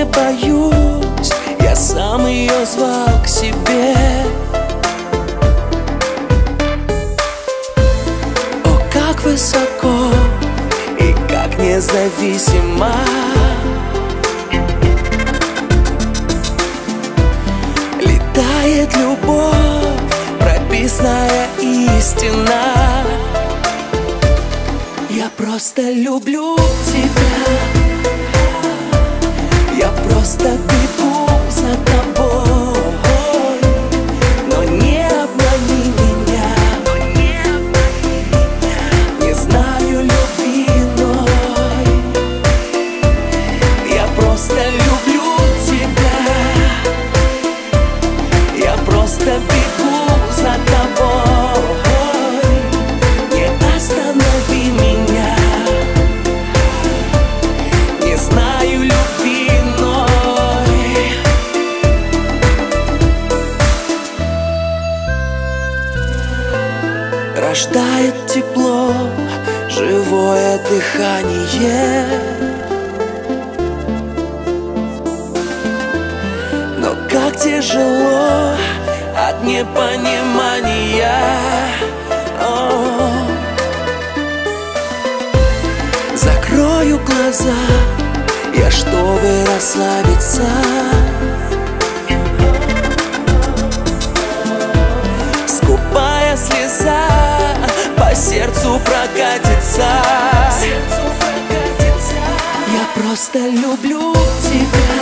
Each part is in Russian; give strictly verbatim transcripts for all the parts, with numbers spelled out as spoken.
не боюсь, я сам ее звал к себе. О, как высоко и как независимо летает любовь, прописная истина. Я просто люблю тебя, я просто бегу за тобой, но не обмани меня, не знаю любви иной. Я просто люблю тебя, я просто бегу за тобой, не останови меня, не знаю любви иной. Рождает тепло, живое дыхание, но как тяжело от непонимания. О, закрою глаза я, чтобы расслабиться. Скупая слеза по сердцу прокатится. Я просто люблю тебя,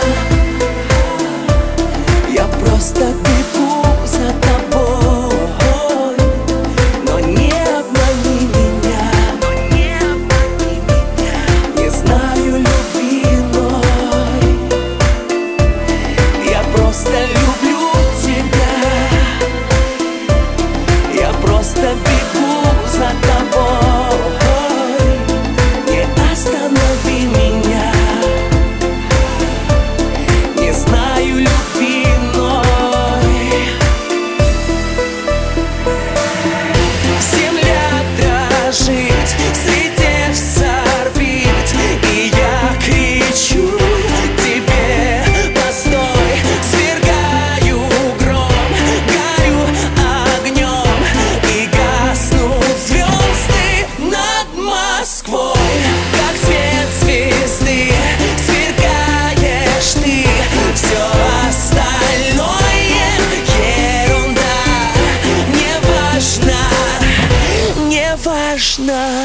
я просто бегу за тобой, но не обмани меня, не знаю любви иной. Я просто люблю тебя, я просто бегу за тобой, не останови меня, не знаю любви иной. Земля дрожит, слетев с орбит, и я кричу тебе: постой, свергаю гром, горю огнем, и гаснут звезды над Москвой. Как свет звезды сверкаешь ты, все остальное ерунда, не важно, не важно.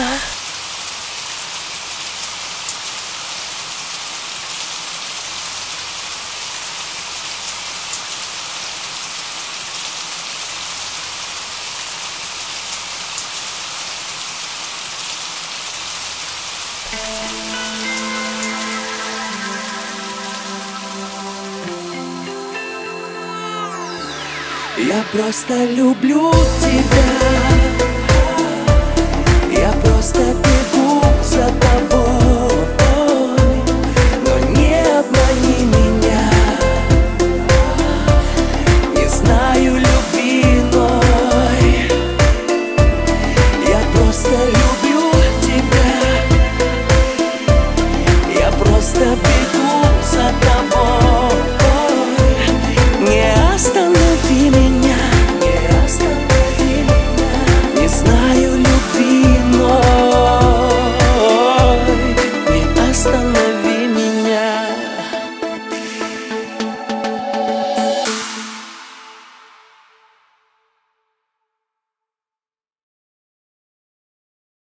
Я просто люблю тебя, я просто бегу